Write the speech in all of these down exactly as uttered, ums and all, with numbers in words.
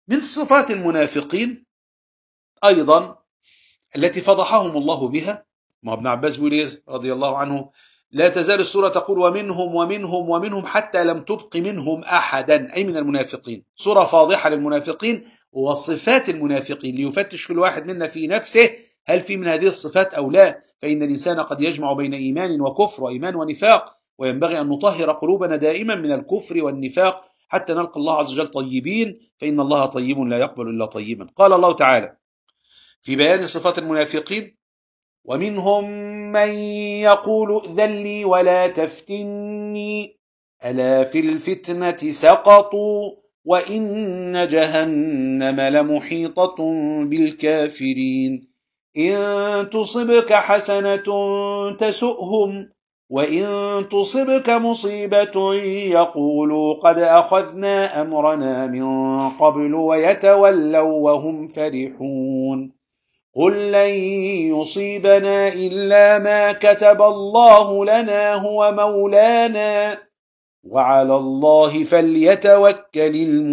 من صفات المنافقين أيضا التي فضحهم الله بها. ما ابن عباس بيقول رضي الله عنه: لا تزال السورة تقول ومنهم ومنهم ومنهم حتى لم تبق منهم أحدا، أي من المنافقين. سورة فاضحة للمنافقين وصفات المنافقين، ليفتش كل واحد منا في نفسه هل في من هذه الصفات أو لا، فإن الإنسان قد يجمع بين إيمان وكفر وإيمان ونفاق، وينبغي أن نطهر قلوبنا دائما من الكفر والنفاق حتى نلقى الله عز وجل طيبين، فإن الله طيب لا يقبل إلا طيبا. قال الله تعالى في بيان صفات المنافقين: ومنهم من يقول ائذن لي ولا تفتني ألا في الفتنة سقطوا وإن جهنم لمحيطة بالكافرين إن تصبك حسنة تسؤهم وإن تصبك مصيبة يقولوا قد أخذنا أمرنا من قبل ويتولوا وهم فرحون قل لن يصيبنا إلا ما كتب الله لنا هو مولانا وعلى الله فليتوكل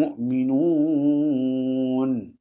المؤمنون.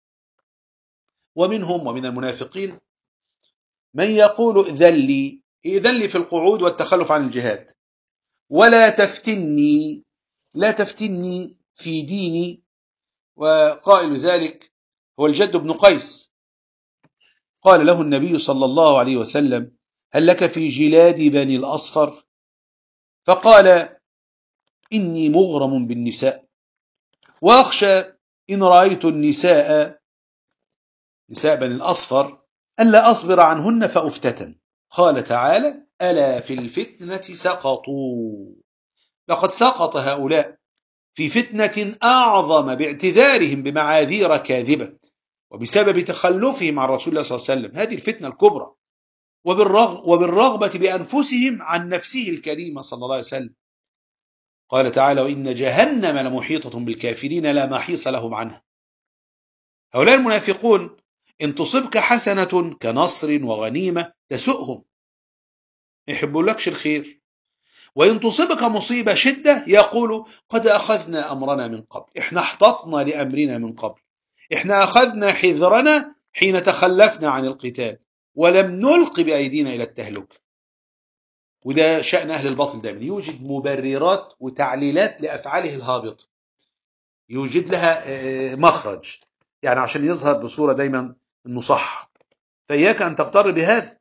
ومنهم ومن المنافقين من يقول ائذن لي، ائذن لي في القعود والتخلف عن الجهاد، ولا تفتني، لا تفتني في ديني. وقائل ذلك هو الجد بن قيس، قال له النبي صلى الله عليه وسلم: هل لك في جلاد بني الأصفر؟ فقال: إني مغرم بالنساء وأخشى إن رأيت النساء نساء بني الأصفر ألا أصبر عنهن فأفتتن. قال تعالى: ألا في الفتنة سقطوا، لقد سقط هؤلاء في فتنة أعظم باعتذارهم بمعاذير كاذبة وبسبب تخلفهم عن رسول الله صلى الله عليه وسلم، هذه الفتنة الكبرى، وبالرغ وبالرغبة بأنفسهم عن نفسه الكريمة صلى الله عليه وسلم. قال تعالى: وإن جهنم لمحيطة بالكافرين لا محيص لهم عنها. هؤلاء المنافقون إن تصبك حسنة كنصر وغنيمة تسؤهم، يحبوا لكش الخير، وإن تصبك مصيبة شدة يقولوا قد أخذنا أمرنا من قبل، إحنا احتطنا لأمرنا من قبل، إحنا أخذنا حذرنا حين تخلفنا عن القتال ولم نلق بأيدينا إلى التهلكة. وده شأن أهل الباطل دائما، يوجد مبررات وتعليلات لأفعاله الهابطة، يوجد لها مخرج، يعني عشان يظهر بصورة دايما أنه صح. فإياك أن تغتر بهذا.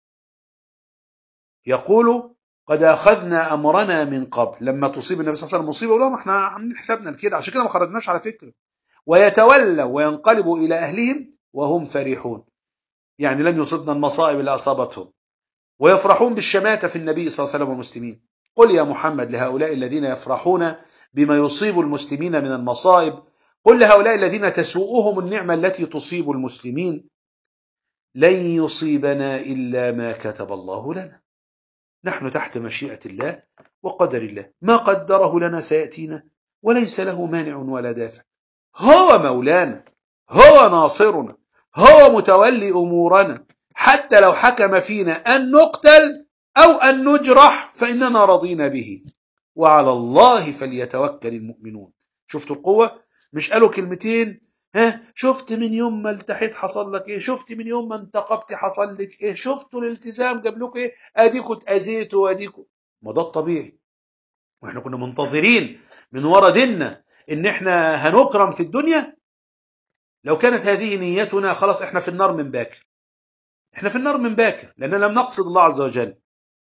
يقول قد أخذنا أمرنا من قبل، لما تصيب النبي صلى الله عليه وسلم مصيبة يقول لهم احنا عاملين حسابنا كده، عشان كده ما خرجناش على فكرة. ويتولوا وينقلبوا إلى أهلهم وهم فرحون، يعني لم يصبنا المصائب اللي أصابتهم، ويفرحون بالشماتة في النبي صلى الله عليه وسلم والمسلمين. قل يا محمد لهؤلاء الذين يفرحون بما يصيب المسلمين من المصائب، قل لهؤلاء الذين تسوءهم النعمة التي تصيب المسلمين: لن يصيبنا إلا ما كتب الله لنا، نحن تحت مشيئة الله وقدر الله، ما قدره لنا سيأتينا وليس له مانع ولا دافع. هو مولانا، هو ناصرنا، هو متولي أمورنا، حتى لو حكم فينا أن نقتل أو أن نجرح فإننا رضينا به، وعلى الله فليتوكل المؤمنون. شفتوا القوة؟ مش قالوا كلمتين، ها شفت من يوم ما التحيت حصل لك ايه، شفت من يوم ما انتقبت حصل لك ايه، شفتوا الالتزام جاب لكم ايه، اديكوا اتاذيتوا واديكوا. ما ده الطبيعي، واحنا كنا منتظرين من ورا ديننا ان احنا هنكرم في الدنيا. لو كانت هذه نيتنا خلاص احنا في النار من باكر، احنا في النار من باكر، لأننا لم نقصد الله عز وجل.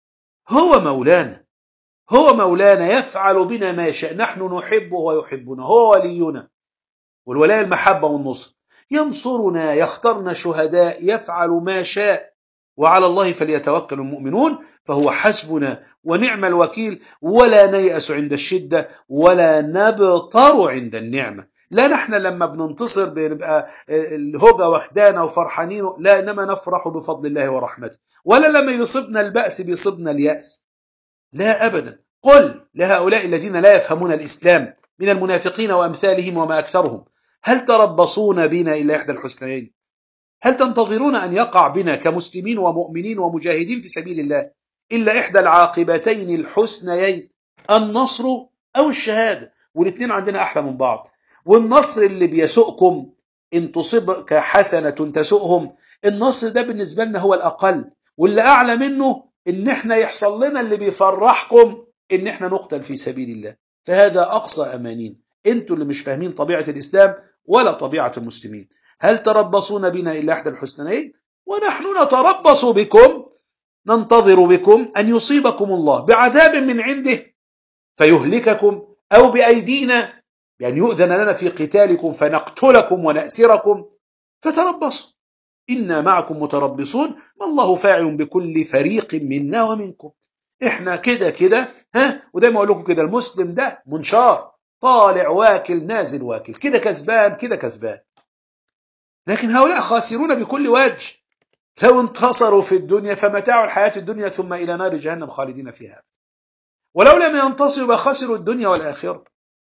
هو مولانا، هو مولانا يفعل بنا ما يشاء، نحن نحبه ويحبنا، هو ولينا، والولاء المحبة والنصر، ينصرنا، يختارنا شهداء، يفعل ما شاء، وعلى الله فليتوكل المؤمنون، فهو حسبنا ونعم الوكيل. ولا نيأس عند الشدة ولا نبطر عند النعمة. لا نحن لما بننتصر بنبقى الهوجة واخدانا وفرحانين، لا، إنما نفرح بفضل الله ورحمته. ولا لما يصيبنا البأس بيصيبنا اليأس، لا أبدا. قل لهؤلاء الذين لا يفهمون الإسلام من المنافقين وأمثالهم وما أكثرهم: هل تربصون بنا إلا إحدى الحسنيين؟ هل تنتظرون أن يقع بنا كمسلمين ومؤمنين ومجاهدين في سبيل الله إلا إحدى العاقبتين الحسنيين، النصر أو الشهادة؟ والاثنين عندنا أحلى من بعض. والنصر اللي بيسؤكم إن تصبك حسنة تسؤهم، النصر ده بالنسبة لنا هو الأقل، واللي أعلى منه إن إحنا يحصل لنا اللي بيفرحكم إن إحنا نقتل في سبيل الله. فهذا أقصى أمانين. أنتوا اللي مش فاهمين طبيعة الإسلام ولا طبيعة المسلمين. هل تربصون بنا إلا إحدى الحسنيين ونحن نتربص بكم ننتظر بكم أن يصيبكم الله بعذاب من عنده فيهلككم أو بأيدينا، يعني يؤذن لنا في قتالكم فنقتلكم ونأسركم، فتربصوا إنا معكم متربصون ما الله فاعل بكل فريق منا ومنكم. إحنا كده كده ها، وده ما أقول لكم كده، المسلم ده منشار طالع واكل نازل واكل، كده كسبان كده كسبان. لكن هؤلاء خاسرون بكل وجه، لو انتصروا في الدنيا فمتاع الحياة الدنيا ثم إلى نار جهنم خالدين فيها، ولو لم ينتصروا خسروا الدنيا والآخرة.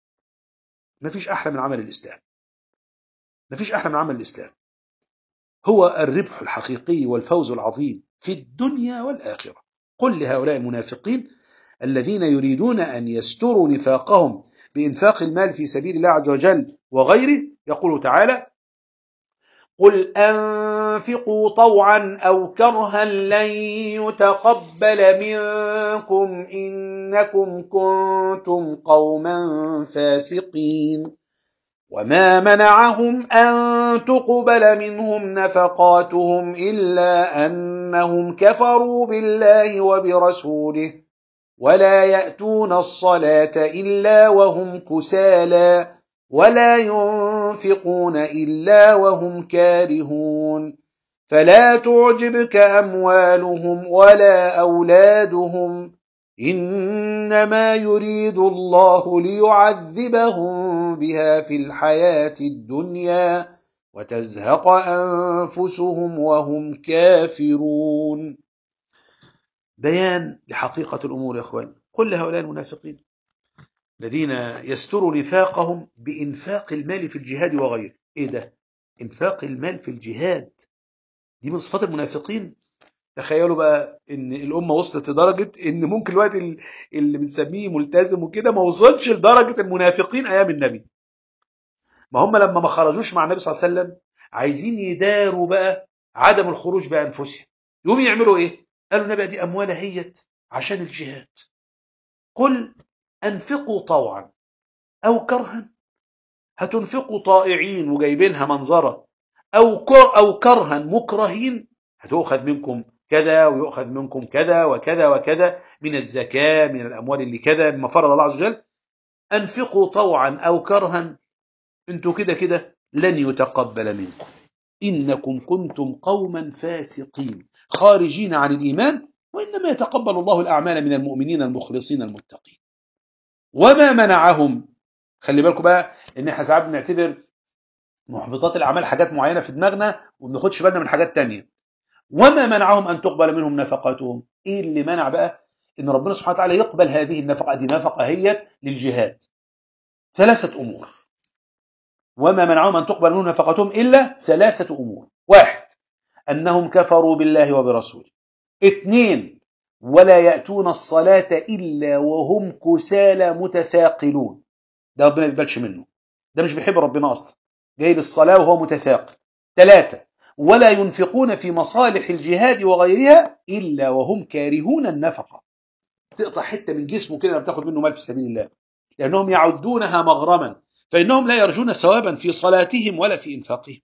ما فيش أحلى من عمل الإسلام، ما فيش أحلى من عمل الإسلام، هو الربح الحقيقي والفوز العظيم في الدنيا والآخرة. قل لهؤلاء المنافقين الذين يريدون أن يستروا نفاقهم بإنفاق المال في سبيل الله عز وجل وغيره، يقول تعالى: قل أنفقوا طوعا أو كرها لن يتقبل منكم إنكم كنتم قوما فاسقين. وما منعهم أن تقبل منهم نفقاتهم إلا أنهم كفروا بالله وبرسوله ولا يأتون الصلاة إلا وهم كسالى ولا ينفقون إلا وهم كارهون فلا تعجبك أموالهم ولا أولادهم إنما يريد الله ليعذبهم بها في الحياة الدنيا وتزهق أنفسهم وهم كافرون. بيان لحقيقة الأمور يا أخوان. قل لهؤلاء المنافقين الذين يستروا نفاقهم بإنفاق المال في الجهاد وغيره. إيه ده؟ إنفاق المال في الجهاد دي من صفات المنافقين. تخيلوا بقى ان الامه وصلت لدرجه ان ممكن الوقت اللي بنسميه ملتزم وكده ما وصلش لدرجه المنافقين ايام النبي. ما هم لما ما خرجوش مع النبي صلى الله عليه وسلم عايزين يداروا بقى عدم الخروج بانفسهم، يقوموا يعملوا ايه؟ قالوا النبي دي اموال هيت عشان الجهاد. قل انفقوا طوعا او كرها، هتنفقوا طائعين وجايبينها منظره، او كر او كرها مكرهين، هتؤخذ منكم كذا ويؤخذ منكم كذا وكذا وكذا من الزكاة من الأموال اللي كذا مما فرض الله عز وجل. أنفقوا طوعا أو كرها أنتوا كده كده لن يتقبل منكم إنكم كنتم قوما فاسقين خارجين عن الإيمان وإنما يتقبل الله الأعمال من المؤمنين المخلصين المتقين. وما منعهم، خلي بالكم بقى إن احنا ساعات بنعتبر محبطات الأعمال حاجات معينة في دماغنا وما بناخدش بالنا من حاجات تانية. وما منعهم أن تقبل منهم نفقاتهم، إيه اللي منع بقى إن ربنا سبحانه وتعالى يقبل هذه النفقة؟ دي نفقة هي للجهاد. ثلاثة أمور. وما منعهم أن تقبل منهم نفقاتهم إلا ثلاثة أمور. واحد، أنهم كفروا بالله وبرسوله. اثنين، ولا يأتون الصلاة إلا وهم كسالى متثاقلون. ده ربنا ما بيقبلش منه، ده مش بيحب ربنا أصلا، جاي للصلاة وهو متثاقل. ثلاثة، ولا ينفقون في مصالح الجهاد وغيرها إلا وهم كارهون النفقة. تقطع حتة من جسمه كده لما تاخد منه مال في سبيل الله، لأنهم يعدونها مغرما، فإنهم لا يرجون ثوابا في صلاتهم ولا في إنفاقهم.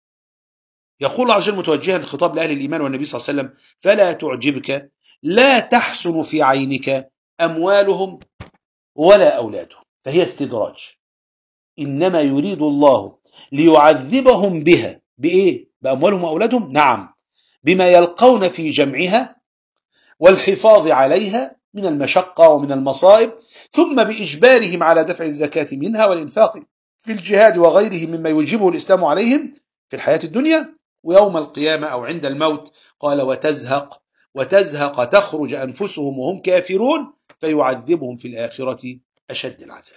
يقول الله عز وجل متوجها الخطاب لأهل الإيمان والنبي صلى الله عليه وسلم: فلا تعجبك، لا تحسن في عينك أموالهم ولا أولادهم، فهي استدراج. إنما يريد الله ليعذبهم بها. بإيه؟ بأموالهم وأولادهم؟ نعم، بما يلقون في جمعها والحفاظ عليها من المشقة ومن المصائب، ثم بإجبارهم على دفع الزكاة منها والإنفاق في الجهاد وغيره مما يوجبه الإسلام عليهم في الحياة الدنيا ويوم القيامة أو عند الموت. قال: وتزهق وتزهق تخرج أنفسهم وهم كافرون فيعذبهم في الآخرة أشد العذاب.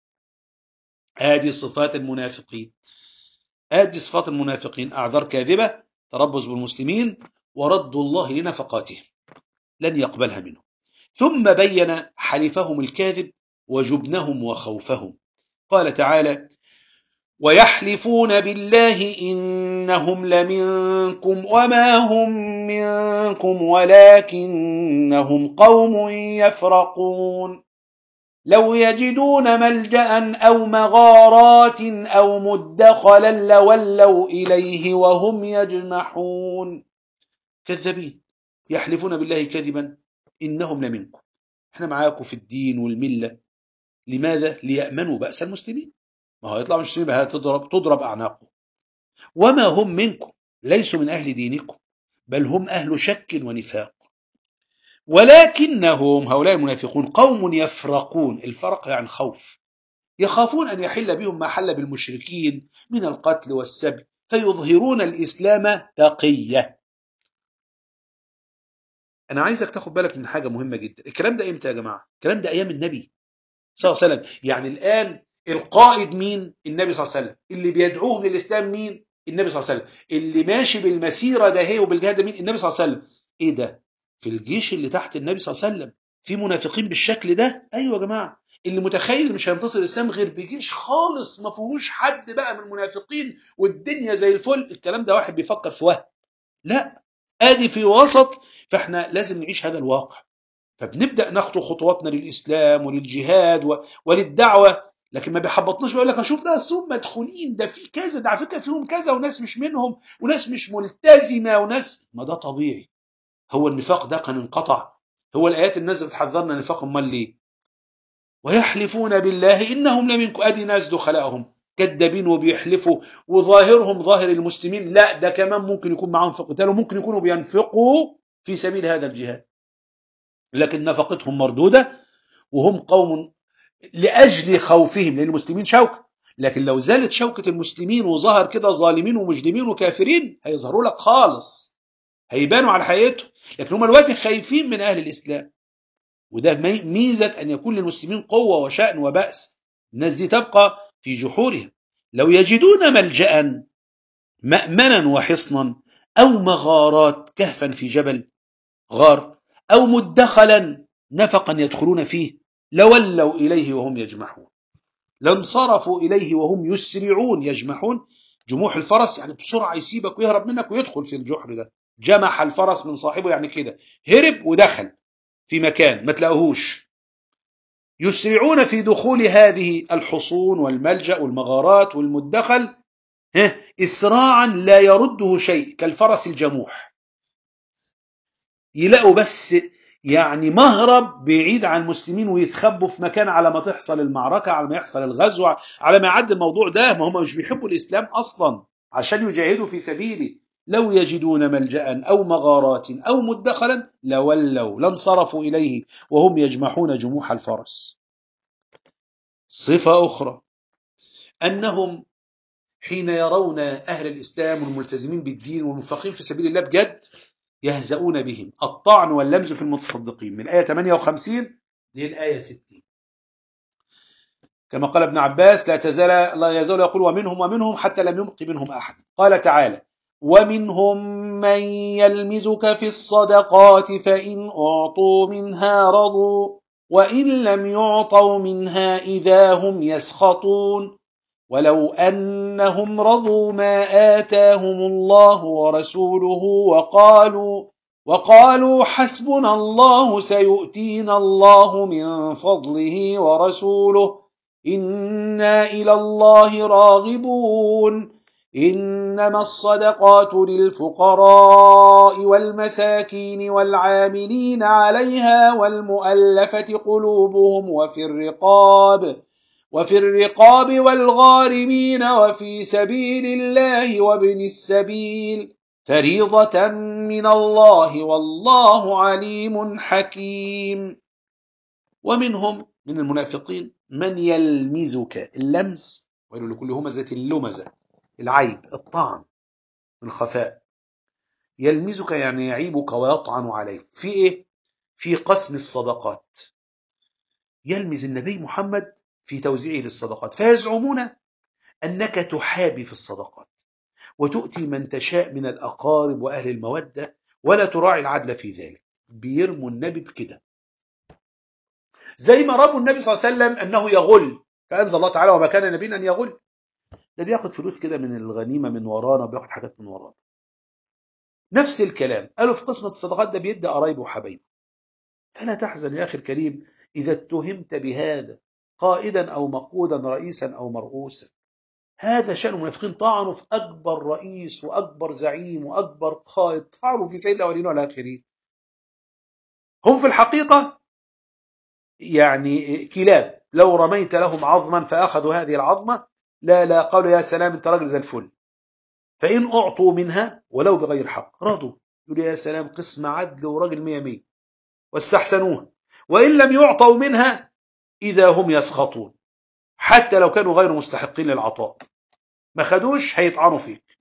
هذه صفات المنافقين، هذه صفات المنافقين: أعذار كاذبة، تربص بالمسلمين، ورد الله لنفقاتهم لن يقبلها منهم. ثم بين حلفهم الكاذب وجبنهم وخوفهم. قال تعالى: ويحلفون بالله إنهم لمنكم وما هم منكم ولكنهم قوم يفرقون لو يجدون ملجأ أو مغارات أو مدخلا لولوا إليه وهم يجمحون. كذابين يحلفون بالله كذبا إنهم لمنكم، احنا معاكم في الدين والملة. لماذا؟ ليأمنوا بأس المسلمين. ما هو يطلع مسلمين بها تضرب تضرب أعناقه. وما هم منكم، ليسوا من أهل دينكم، بل هم أهل شك ونفاق. ولكنهم هؤلاء المنافقون قوم يفرقون، الفرق يعني خوف، يخافون أن يحل بهم ما حل بالمشركين من القتل والسبي، فيظهرون الإسلام تقية. أنا عايزك تاخد بالك من حاجة مهمة جدا. الكلام ده إمتى يا جماعة؟ الكلام ده أيام النبي صلى الله عليه وسلم. يعني الآن القائد مين؟ النبي صلى الله عليه وسلم. اللي بيدعوهم للإسلام مين؟ النبي صلى الله عليه وسلم. اللي ماشي بالمسيرة ده هي وبالجهاد ده مين؟ النبي صلى الله عليه وسلم. إيه ده؟ في الجيش اللي تحت النبي صلى الله عليه وسلم في منافقين بالشكل ده؟ أيوة يا جماعة. اللي متخيل مش هينتصر الإسلام غير بجيش خالص ما فيهوش حد بقى من المنافقين والدنيا زي الفل، الكلام ده واحد بيفكر في وهم. لا، آدي في وسط، فإحنا لازم نعيش هذا الواقع. فبنبدأ نخطو خطواتنا للإسلام وللجهاد و... وللدعوة، لكن ما بيحبطناش بيقول لك اشوف ده السوم مدخولين، ده في كذا، ده على فكره فيهم كذا، وناس مش منهم، وناس مش ملتزمه، وناس، ما ده طبيعي. هو النفاق ده كان انقطع؟ هو الايات الناس بتحذرنا نفاق، امال ليه؟ ويحلفون بالله انهم لمنكم، ادي ناس دخلاءهم كذابين وبيحلفوا وظاهرهم ظاهر المسلمين، لا ده كمان ممكن يكون معاهم في قتال، وممكن يكونوا بينفقوا في سبيل هذا الجهاد، لكن نفقتهم مردوده، وهم قوم لأجل خوفهم، لأن المسلمين شوكة. لكن لو زالت شوكة المسلمين وظهر كده ظالمين ومجرمين وكافرين، هيظهروا لك خالص، هيبانوا على حقيقتهم. لكن هم الوقت خايفين من أهل الإسلام، وده ميزة أن يكون للمسلمين قوة وشأن وبأس. الناس دي تبقى في جحورهم. لو يجدون ملجأ مأمنا وحصنا أو مغارات، كهفا في جبل غار، أو مدخلا نفقا يدخلون فيه، لولوا إليه وهم يجمحون، لانصرفوا إليه وهم يسرعون. يجمحون، جموح الفرس يعني بسرعة يسيبك ويهرب منك ويدخل في الجحر ده. جمح الفرس من صاحبه، يعني كده هرب ودخل في مكان ما تلاقوهوش. يسرعون في دخول هذه الحصون والملجأ والمغارات والمدخل إسراعا لا يرده شيء، كالفرس الجموح. يلاقوا بس يعني مهرب بعيد عن المسلمين ويتخبوا في مكان على ما تحصل المعركة، على ما يحصل الغزو، على ما يعدي الموضوع ده. ما هم مش بيحبوا الإسلام أصلا عشان يجاهدوا في سبيله. لو يجدون ملجأ أو مغارات أو مدخلا لولوا، لانصرفوا إليه وهم يجمحون جموح الفرس. صفة أخرى أنهم حين يرون أهل الإسلام والملتزمين بالدين والمنفقين في سبيل الله بجد يهزؤون بهم، الطعن واللمز في المتصدقين، من الآية ثمانية وخمسين للآية ستين. كما قال ابن عباس: لا تزال لا يزال يقول ومنهم ومنهم حتى لم يبق منهم أحد. قال تعالى: ومنهم من يلمزك في الصدقات فإن أعطوا منها رضوا وإن لم يعطوا منها إذا هم يسخطون ولو أنهم رضوا ما آتاهم الله ورسوله وقالوا وقالوا حسبنا الله سيؤتينا الله من فضله ورسوله إنا إلى الله راغبون إنما الصدقات للفقراء والمساكين والعاملين عليها والمؤلفة قلوبهم وفي الرقاب وفي الرقاب والغارمين وفي سبيل الله وابن السبيل فريضة من الله والله عليم حكيم. ومنهم من المنافقين من يلمزك، اللمز ويل لكل همزة اللمزة، العيب، الطعن، الخفاء. يلمزك يعني يعيبك ويطعن عليك في ايه؟ في قسم الصدقات. يلمز النبي محمد في توزيعه للصدقات، فيزعمون أنك تحابي في الصدقات وتؤتي من تشاء من الأقارب وأهل المودة ولا تراعي العدل في ذلك. بيرموا النبي بكده، زي ما رموا النبي صلى الله عليه وسلم أنه يغل، فأنزل الله تعالى: وما كان النبي أن يغل. ده بياخد فلوس كده من الغنيمة من ورانا، بياخد حاجات من ورانا. نفس الكلام قالوا في قسمة الصدقات، ده بيدي قرايبه وحبايبه. فلا تحزن يا أخي الكريم إذا اتهمت بهذا قائدا أو مقودا، رئيسا أو مرؤوسا. هذا شأن المنافقين، طعنوا في أكبر رئيس وأكبر زعيم وأكبر قائد، طعنوا في سيد الأولين والآخرين. هم في الحقيقة يعني كلاب، لو رميت لهم عظما فأخذوا هذه العظمة لا لا قالوا يا سلام أنت راجل زي الفل. فإن أعطوا منها ولو بغير حق رضوا، يقولوا يا سلام قسم عدل وراجل مية مية، واستحسنوها. وإن لم يعطوا منها إذا هم يسخطون، حتى لو كانوا غير مستحقين للعطاء، ما خدوش هيطعنوا فيك.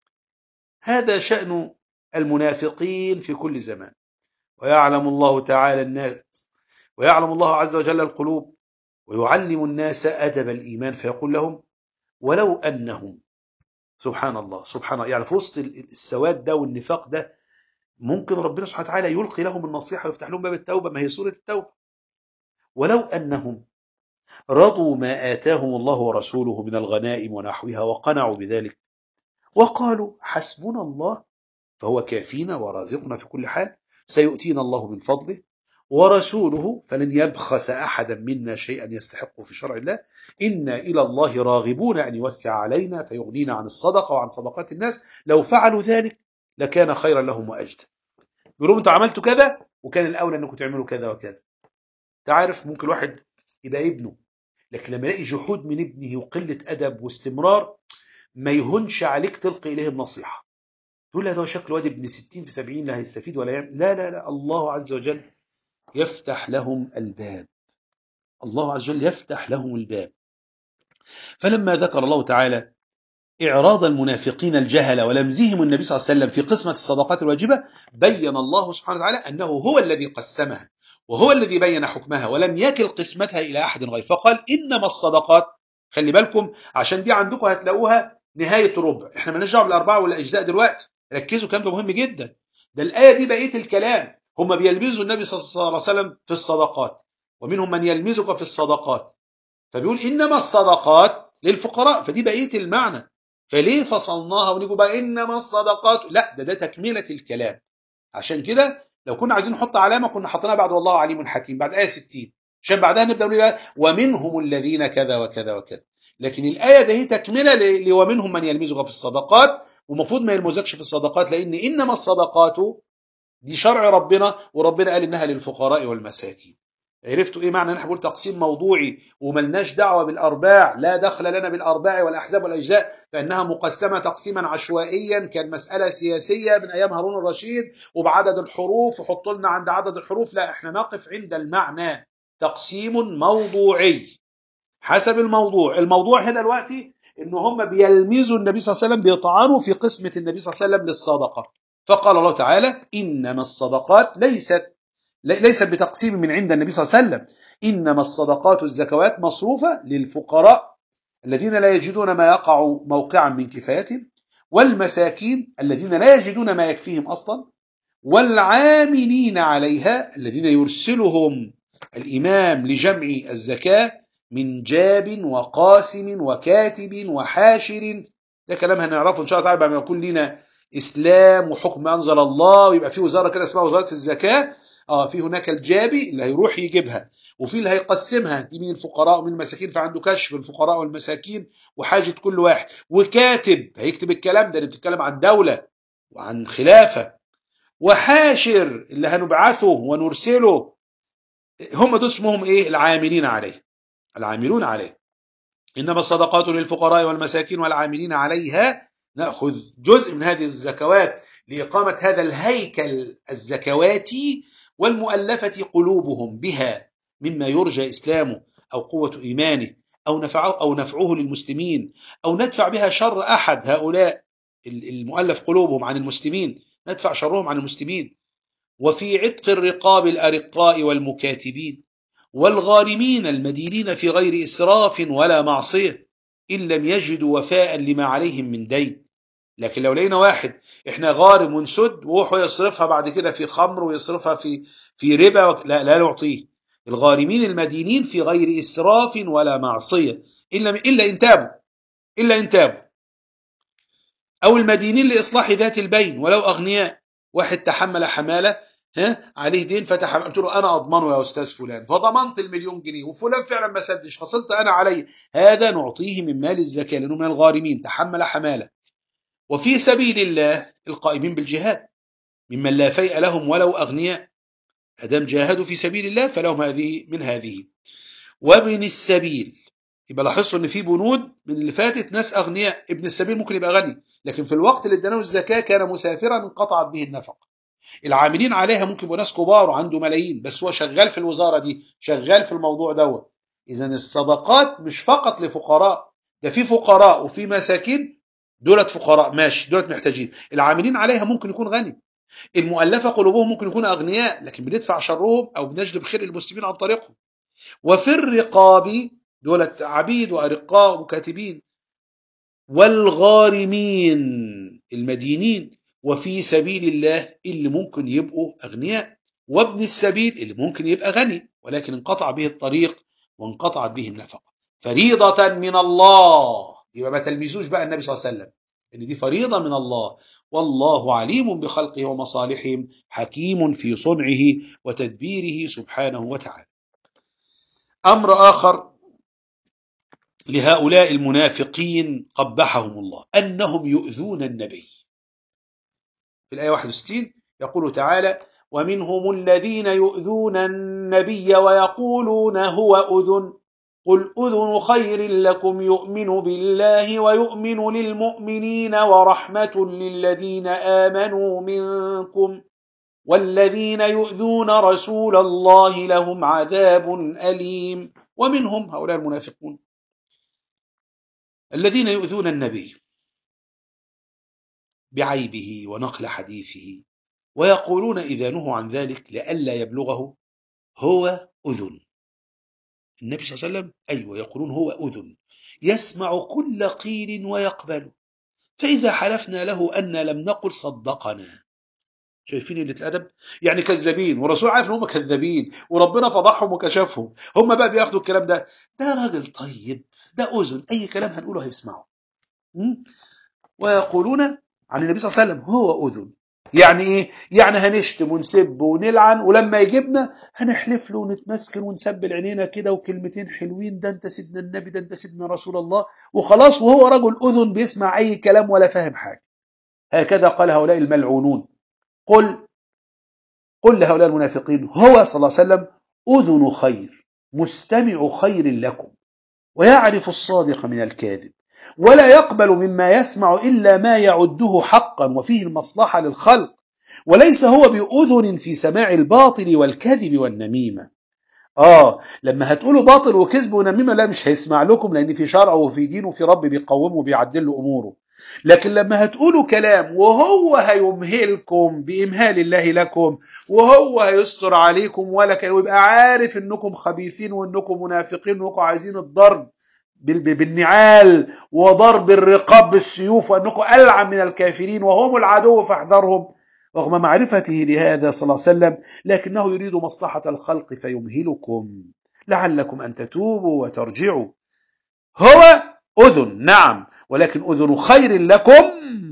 هذا شأن المنافقين في كل زمان. ويعلم الله تعالى الناس، ويعلم الله عز وجل القلوب، ويعلم الناس أدب الإيمان فيقول لهم ولو أنهم، سبحان الله سبحان الله، يعني في وسط السواد ده والنفاق ده ممكن ربنا سبحانه وتعالى يلقي لهم النصيحة ويفتح لهم باب التوبة، ما هي سورة التوبة. ولو أنهم رضوا ما آتاهم الله ورسوله من الغنائم ونحوها وقنعوا بذلك وقالوا حسبنا الله فهو كافينا ورازقنا في كل حال، سيؤتينا الله من فضله ورسوله فلن يبخس أحدا منا شيئا يستحقه في شرع الله، إنا إلى الله راغبون أن يوسع علينا فيغنينا عن الصدقة وعن صدقات الناس، لو فعلوا ذلك لكان خيرا لهم وأجدا. يقولون أنتوا عملتوا كذا وكان الأولى أنكم تعملوا كذا وكذا. تعرف ممكن الواحد يبقى ابنه، لكن لما يلاقي جحود من ابنه وقلة أدب واستمرار ما يهونش عليك تلقي إليه النصيحة، تقول له ده شكل واد ابن ستين في سبعين لا هيستفيد ولا يعمل. لا لا لا، الله عز وجل يفتح لهم الباب، الله عز وجل يفتح لهم الباب. فلما ذكر الله تعالى إعراض المنافقين الجهل ولمزهم النبي صلى الله عليه وسلم في قسمة الصدقات الواجبة، بين الله سبحانه وتعالى أنه هو الذي قسمها وهو الذي بين حكمها ولم يكل قسمتها إلى أحد غير، فقال إنما الصدقات. خلي بالكم عشان دي عندكم هتلاقوها نهاية ربع، احنا مالناش دعوه بالأربعة والأجزاء دلوقتي، ركزوا كلام ده مهم جدا. ده الآية دي بقية الكلام، هم بيلمزوا النبي صلى الله عليه وسلم في الصدقات، ومنهم من يلمزك في الصدقات، فبيقول إنما الصدقات للفقراء، فدي بقية المعنى. فليه فصلناها ونيجوا بقى إنما الصدقات؟ لا، ده ده تكملة الكلام. عشان كده لو كنا عايزين نحط علامة كنا حطيناها بعد والله عليم حكيم بعد آية ستين، عشان بعدها نبدأ نقول بقى ومنهم الذين كذا وكذا وكذا. لكن الآية ده هي تكملة ل ومنهم من يلمزك في الصدقات، ومفروض ما يلمزكش في الصدقات، لأن إنما الصدقات دي شرع ربنا، وربنا قال إنها للفقراء والمساكين. عرفتوا ايه معنى ان احنا بنقول تقسيم موضوعي وملناش دعوه بالارباع؟ لا دخل لنا بالارباع والاحزاب والاجزاء، فانها مقسمه تقسيما عشوائيا، كان مساله سياسيه من ايام هارون الرشيد وبعدد الحروف وحط لنا عند عدد الحروف. لا، احنا نقف عند المعنى، تقسيم موضوعي حسب الموضوع. الموضوع هنا دلوقتي ان هم بيلمزوا النبي صلى الله عليه وسلم، بيطعنوا في قسمه النبي صلى الله عليه وسلم للصدقه. فقال الله تعالى انما الصدقات ليست ليست بتقسيم من عند النبي صلى الله عليه وسلم، إنما الصدقات الزكوات مصروفة للفقراء الذين لا يجدون ما يقع موقعا من كفايتهم، والمساكين الذين لا يجدون ما يكفيهم أصلا، والعاملين عليها الذين يرسلهم الإمام لجمع الزكاة من جاب وقاسم وكاتب وحاشر. ده كلام هنعرفه إن شاء الله تعالى بعد ما يكون لنا إسلام وحكم أنزل الله، ويبقى في وزارة كده اسمها وزارة الزكاة. آه في هناك الجابي اللي هيروح يجيبها، وفي اللي هيقسمها دي من الفقراء ومن المساكين، فعنده كشف الفقراء والمساكين وحاجة كل واحد، وكاتب هيكتب الكلام ده اللي بتتكلم عن دولة وعن خلافة، وحاشر اللي هنبعثه ونرسله. هم دول اسمهم ايه؟ العاملين عليه، العاملون عليه. إنما الصدقات للفقراء والمساكين والعاملين عليها، نأخذ جزء من هذه الزكوات لإقامة هذا الهيكل الزكواتي، والمؤلفة قلوبهم بها مما يرجى إسلامه أو قوة إيمانه أو نفعه, أو نفعه للمسلمين، أو ندفع بها شر أحد هؤلاء المؤلف قلوبهم عن المسلمين، ندفع شرهم عن المسلمين. وفي عتق الرقاب الأرقاء والمكاتبين والغارمين المدينين في غير إسراف ولا معصية إن لم يجدوا وفاء لما عليهم من دين. لكن لو لقينا واحد احنا غارم ونسد وهو يصرفها بعد كده في خمر ويصرفها في في ربا، لا لا نعطيه. الغارمين المدينين في غير إسراف ولا معصية إلا إلا إن تابوا، إلا إن تابوا، أو المدينين لإصلاح ذات البين ولو أغنياء. واحد تحمل حمالة ها عليه دين، فتحمل قلت له أنا أضمنه يا أستاذ فلان، فضمنت المليون جنيه وفلان فعلا ما سدش، فصلت أنا عليه، هذا نعطيه من مال الزكاة لأنه من الغارمين، تحمل حمالة. وفي سبيل الله القائمين بالجهاد ممن لا فيء لهم ولو أغنياء، أدام جاهدوا في سبيل الله فلهم هذه من هذه. وابن السبيل، يبقى لاحظوا ان في بنود من اللي فاتت ناس اغنياء، ابن السبيل ممكن يبقى غني لكن في الوقت اللي اداناه الزكاه كان مسافرا انقطعت به النفقه. العاملين عليها ممكن يبقوا ناس كبار وعنده ملايين بس هو شغال في الوزاره دي، شغال في الموضوع دوت. اذا الصدقات مش فقط لفقراء، ده في فقراء وفي مساكين، دولت فقراء ماشي، دولت محتاجين. العاملين عليها ممكن يكون غني، المؤلفه قلوبهم ممكن يكونوا اغنياء لكن بندفع شرهم او بنجلب خير المسلمين عن طريقهم. وفي الرقاب، دولة عبيد وأرقاء ومكاتبين. والغارمين، المدينين. وفي سبيل الله اللي ممكن يبقوا أغنياء. وابن السبيل اللي ممكن يبقى غني ولكن انقطع به الطريق وانقطعت به النفقة. فريضة من الله، يبقى ما تلمسوش بقى النبي صلى الله عليه وسلم ان دي فريضة من الله. والله عليم بخلقه ومصالحهم حكيم في صنعه وتدبيره سبحانه وتعالى. أمر آخر لهؤلاء المنافقين قبحهم الله أنهم يؤذون النبي. في الآية واحد وستين يقول تعالى: ومنهم الذين يؤذون النبي ويقولون هو أذن قل أذن خير لكم يؤمن بالله ويؤمن للمؤمنين ورحمة للذين آمنوا منكم والذين يؤذون رسول الله لهم عذاب أليم. ومنهم هؤلاء المنافقون الذين يؤذون النبي بعيبه ونقل حديثه ويقولون إذا نهوا عن ذلك لئلا يبلغه هو أذن. النبي صلى الله عليه وسلم أيوة يقولون هو أذن يسمع كل قيل ويقبل، فإذا حلفنا له أن لم نقل صدقنا. شايفين اللي الأدب؟ يعني كذابين والرسول عارف ان هم كذابين وربنا فضحهم وكشفهم، هم بقى بياخدوا الكلام ده، ده راجل طيب، ده أذن أي كلام هنقوله هيسمعه. ويقولون عن النبي صلى الله عليه وسلم هو أذن، يعني إيه؟ يعني هنشتم ونسب ونلعن ولما يجيبنا هنحلف له ونتمسكن ونسبل عينينا كده وكلمتين حلوين، ده أنت سيدنا النبي، ده أنت سيدنا رسول الله وخلاص، وهو رجل أذن بيسمع أي كلام ولا فاهم حاجة. هكذا قال هؤلاء الملعونون. قل قل لهؤلاء المنافقين هو صلى الله عليه وسلم أذن خير مستمع خير لكم ويعرف الصادق من الكاذب ولا يقبل مما يسمع إلا ما يعده حقا وفيه المصلحة للخلق، وليس هو بأذن في سماع الباطل والكذب والنميمة. آه لما هتقولوا باطل وكذب ونميمة لا مش هيسمع لكم، لأن في شرع وفي دين وفي رب بيقومه وبيعدل له أموره. لكن لما هتقولوا كلام وهو هيمهلكم بإمهال الله لكم وهو هيستر عليكم ولا ويبقى عارف انكم خبيثين وانكم منافقين وانكم عايزين الضرب بالنعال وضرب الرقاب بالسيوف وانكم ألعن من الكافرين وهم العدو فاحذرهم، رغم معرفته لهذا صلى الله عليه وسلم لكنه يريد مصلحة الخلق فيمهلكم لعلكم أن تتوبوا وترجعوا. هو أذن نعم، ولكن أذن خير لكم،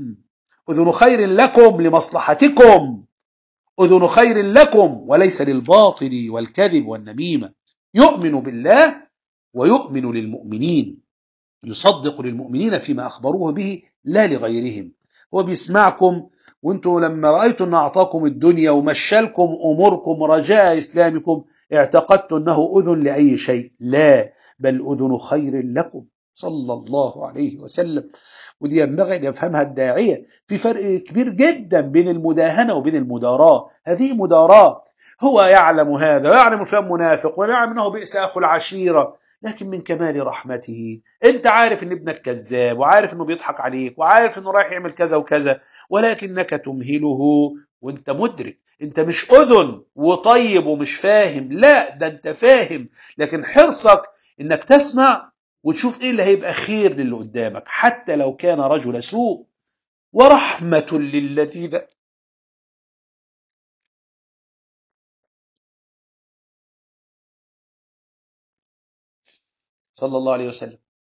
أذن خير لكم لمصلحتكم، أذن خير لكم وليس للباطل والكذب والنميمة. يؤمن بالله ويؤمن للمؤمنين، يصدق للمؤمنين فيما أخبروه به لا لغيرهم. هو بيسمعكم وانتم لما رأيتم أن أعطاكم الدنيا ومشالكم أموركم رجاء إسلامكم اعتقدت أنه أذن لأي شيء، لا بل أذن خير لكم صلى الله عليه وسلم. ودي ينبغي أن يفهمها الداعية. في فرق كبير جدا بين المداهنة وبين المداراة. هذه مداراة، هو يعلم هذا ويعلم فلان منافق ويعلم أنه بئس أخو العشيرة، لكن من كمال رحمته انت عارف ان ابنك كذاب وعارف انه بيضحك عليك وعارف انه رايح يعمل كذا وكذا، ولكنك تمهله وانت مدرك انت مش اذن وطيب ومش فاهم، لا ده انت فاهم، لكن حرصك انك تسمع وتشوف ايه اللي هيبقى خير للي قدامك حتى لو كان رجل سوء. ورحمة للذين صلى الله عليه وسلم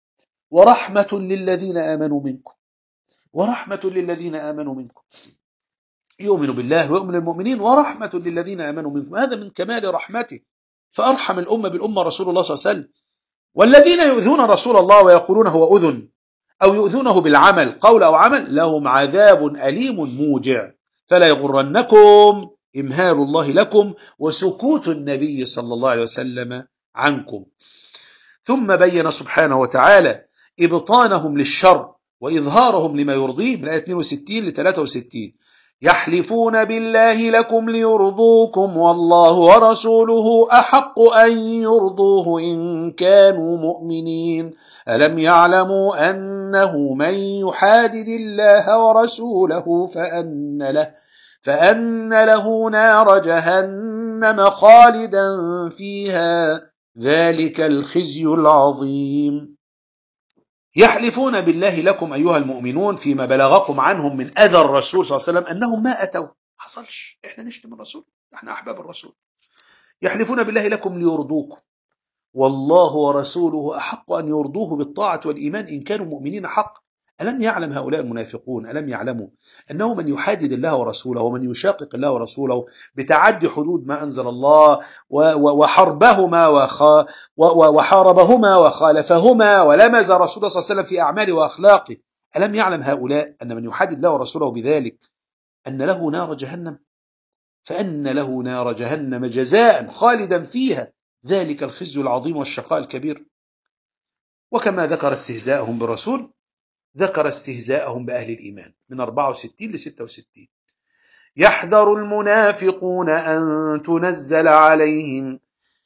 ورحمة للذين آمنوا منكم ورحمة للذين آمنوا منكم يؤمن بالله ويؤمن المؤمنين ورحمة للذين آمنوا منكم. هذا من كمال رحمته، فأرحم الأمة بالأمة رسول الله صلى الله عليه وسلم. والذين يؤذون رسول الله ويقولون هو أذن أو يؤذونه بالعمل قول أو عمل لهم عذاب أليم موجع، فلا يغرنكم إمهال الله لكم وسكوت النبي صلى الله عليه وسلم عنكم. ثم بين سبحانه وتعالى إبطانهم للشر وإظهارهم لما يرضيه من آية اثنين وستين ل ثلاثة وستين. يحلفون بالله لكم ليرضوكم والله ورسوله أحق أن يرضوه إن كانوا مؤمنين ألم يعلموا أنه من يحادد الله ورسوله فأن له فأن له نار جهنم خالدا فيها ذلك الخزي العظيم. يحلفون بالله لكم أيها المؤمنون فيما بلغكم عنهم من أذى الرسول صلى الله عليه وسلم أنهم ما أتوا، حصلش، إحنا نشتم الرسول، إحنا أحباب الرسول. يحلفون بالله لكم ليرضوكم والله ورسوله أحق أن يرضوه بالطاعة والإيمان إن كانوا مؤمنين حق. ألم يعلم هؤلاء المنافقون ألم يعلموا أنه من يحادد الله ورسوله ومن يشاقق الله ورسوله بتعدي حدود ما أنزل الله وحربهما وحاربهما وخالفهما ولمز رسول الله صلى الله عليه وسلم في أعماله وأخلاقه، ألم يعلم هؤلاء أن من يحادد الله ورسوله بذلك أن له نار جهنم، فأن له نار جهنم جزاء خالدا فيها ذلك الخزي العظيم والشقاء الكبير. وكما ذكر استهزاءهم بالرسول ذكر استهزاءهم بأهل الإيمان من أربعة وستين ل ستة وستين. يحذر المنافقون أن تنزل عليهم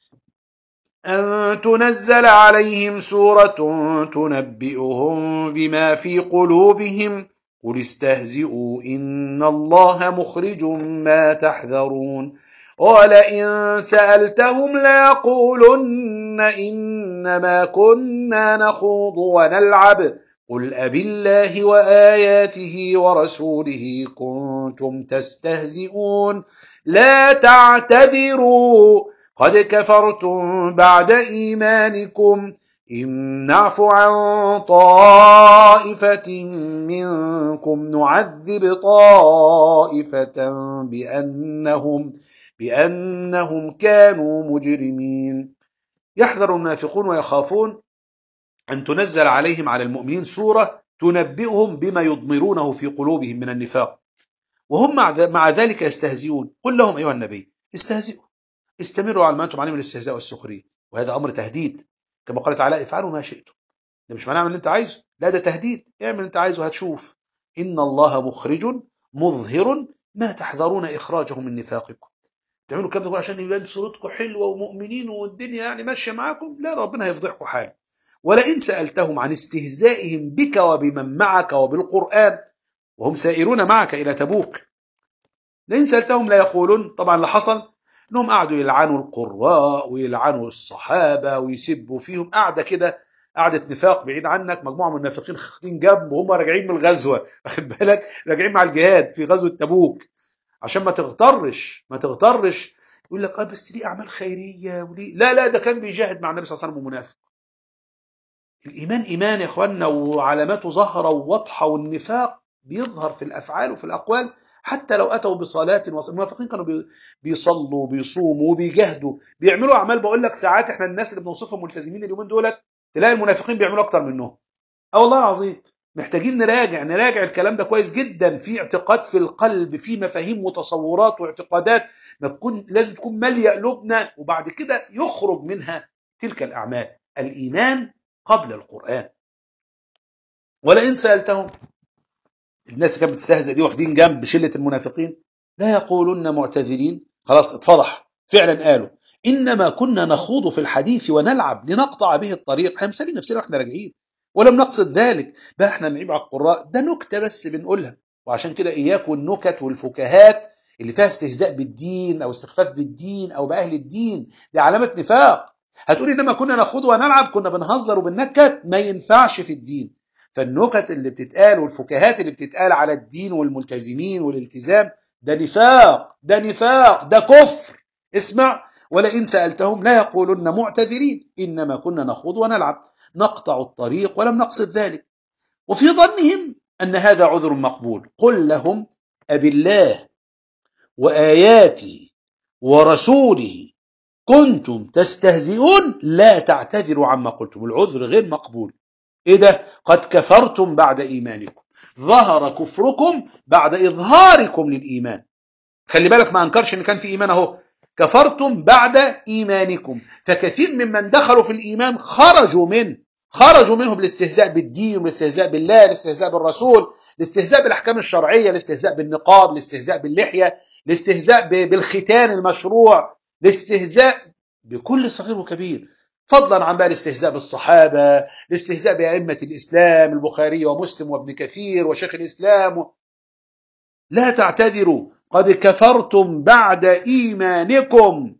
أن تنزل عليهم سورة تنبئهم بما في قلوبهم قل استهزئوا إن الله مخرج ما تحذرون ولئن سألتهم ليقولن إنما كنا نخوض ونلعب قل أبالله وآياته ورسوله كنتم تستهزئون لا تعتذروا قد كفرتم بعد إيمانكم إن نعف عن طائفة منكم نعذب طائفة بأنهم, بأنهم كانوا مجرمين. يحذر المنافقون ويخافون أن تنزل عليهم على المؤمنين سورة تنبئهم بما يضمرونه في قلوبهم من النفاق وهم مع ذلك يستهزئون. قل لهم أيها النبي استهزئوا استمروا على ما أنتم عليه من الاستهزاء والسخرية، وهذا أمر تهديد كما قال تعالى افعلوا ما شئتم. ده مش معناه اعمل اللي انت عايزه، لا ده تهديد، اعمل اللي انت عايزه هتشوف إن الله مخرج مظهر ما تحذرون إخراجه من نفاقكم. تعملوا كده تقول عشان يبان صورتكم حلوة ومؤمنين والدنيا يعني ماشية معاكم، لا ربنا هيفضحكم حال. ولئن سألتهم عن استهزائهم بك وبمن معك وبالقرآن وهم سائرون معك إلى تبوك، لئن سألتهم لا يقولون، طبعا اللي حصل انهم قعدوا يلعنوا القراء ويلعنوا الصحابة ويسبوا فيهم، قاعدة كده قعدة نفاق بعيد عنك، مجموعة من المنافقين خاطين جنب وهم راجعين من الغزوة، واخد بالك، راجعين مع الجهاد في غزوة تبوك، عشان ما تغترش ما تغترش يقول لك اه بس دي اعمال خيرية وليه، لا لا ده كان بيجاهد مع النبي صلى الله عليه وسلم ومنافق. الإيمان إيمان يا إخواننا وعلاماته ظاهرة وواضحة، والنفاق بيظهر في الأفعال وفي الأقوال حتى لو أتوا بصلاة. المنافقين كانوا بيصلوا بيصوموا وبيجاهدوا بيعملوا أعمال، بقول لك ساعات إحنا الناس اللي بنوصفهم ملتزمين اليومين دولت تلاقي المنافقين بيعملوا أكتر منهم. أه والله العظيم محتاجين نراجع نراجع الكلام ده كويس جدا. في اعتقاد في القلب، في مفاهيم وتصورات واعتقادات ما تكون لازم تكون مالية قلوبنا، وبعد كده يخرج منها تلك الأعمال. الإيمان قبل القرآن. ولئن سألتهم، الناس كانت بتستهزئ دي واخدين جنب شلة المنافقين، لا يقولون معتذرين، خلاص اتفضح فعلا قالوا إنما كنا نخوض في الحديث ونلعب لنقطع به الطريق، احنا مسالين نفسنا واحنا راجعين ولم نقصد ذلك، بقى احنا نعيب على القراء، ده نكتة بس بنقولها. وعشان كده إياكم النكت والفكاهات اللي فيها استهزاء بالدين أو استخفاف بالدين أو بأهل الدين، دي علامة نفاق. هتقول إنما كنا نخوض ونلعب، كنا بنهزر وبننكت، ما ينفعش في الدين. فالنكت اللي بتتقال والفكاهات اللي بتتقال على الدين والملتزمين والالتزام ده نفاق، ده نفاق، ده كفر. اسمع، ولئن سألتهم لا يقولون معتذرين إنما كنا نخوض ونلعب. نقطع الطريق ولم نقصد ذلك، وفي ظنهم أن هذا عذر مقبول. قل لهم أبالله وآياته ورسوله كنتم تستهزئون لا تعتذروا عما قلتم، العذر غير مقبول. إيه ده؟ قد كفرتم بعد إيمانكم، ظهر كفركم بعد إظهاركم للإيمان. خلي بالك ما أنكرش إن كان في إيمان أهو، كفرتم بعد إيمانكم. فكثير ممن دخلوا في الإيمان خرجوا منه خرجوا منه بالاستهزاء بالدين والاستهزاء بالله، الاستهزاء بالرسول، الاستهزاء بالأحكام الشرعية، الاستهزاء بالنقاب، الاستهزاء باللحية، الاستهزاء بالختان المشروع، الاستهزاء بكل صغير وكبير، فضلا عن بقى الاستهزاء بالصحابة، الاستهزاء بأئمة الإسلام البخاري ومسلم وابن كثير وشيخ الإسلام. لا تعتذروا قد كفرتم بعد إيمانكم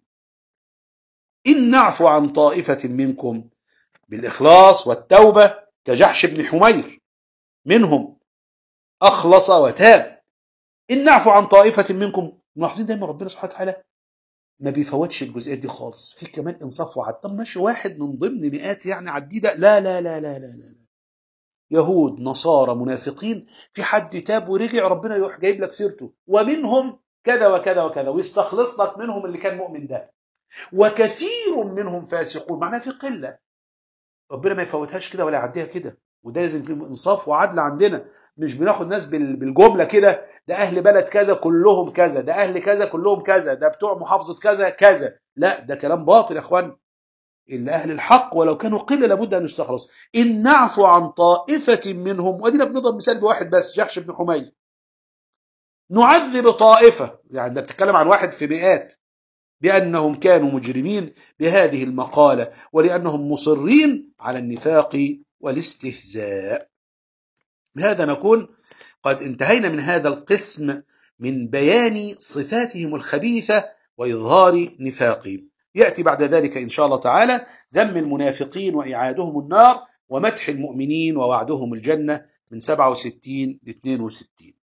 إن نعفو عن طائفة منكم بالإخلاص والتوبة كجحش بن حمير، منهم أخلص وتاب. إن نعفو عن طائفة منكم، ملاحظين دايما ربنا سبحانه وتعالى ما بيفوتش الجزئيات دي خالص، في كمان إنصاف وعد. طب ماشي واحد من ضمن مئات يعني عديدة، لا لا لا لا لا لا يهود نصارى منافقين، في حد تاب ورجع ربنا يروح جايب لك سيرته، ومنهم كذا وكذا وكذا، ويستخلص لك منهم اللي كان مؤمن ده، وكثير منهم فاسقون، معناها في قلة. ربنا ما يفوتهاش كده ولا يعديها كده، وده لازم يكون انصاف وعدل عندنا، مش بناخد ناس بالجملة كده، ده أهل بلد كذا كلهم كذا، ده أهل كذا كلهم كذا، ده بتوع محافظة كذا كذا، لا ده كلام باطل يا أخوان. إلا أهل الحق ولو كانوا قلة لابد أن يستخلص. إن نعفو عن طائفة منهم، ودينا بنضرب مثال بواحد بس، جحش بن حمير، نعذب طائفة، يعني ده بتتكلم عن واحد في مئات، بأنهم كانوا مجرمين بهذه المقالة ولأنهم مصرين على النفاق والاستهزاء. بهذا نكون قد انتهينا من هذا القسم من بيان صفاتهم الخبيثة وإظهار نفاقهم. يأتي بعد ذلك إن شاء الله تعالى ذم المنافقين وإعادهم النار، ومدح المؤمنين ووعدهم الجنة من سبعة وستين ل اثنين وستين.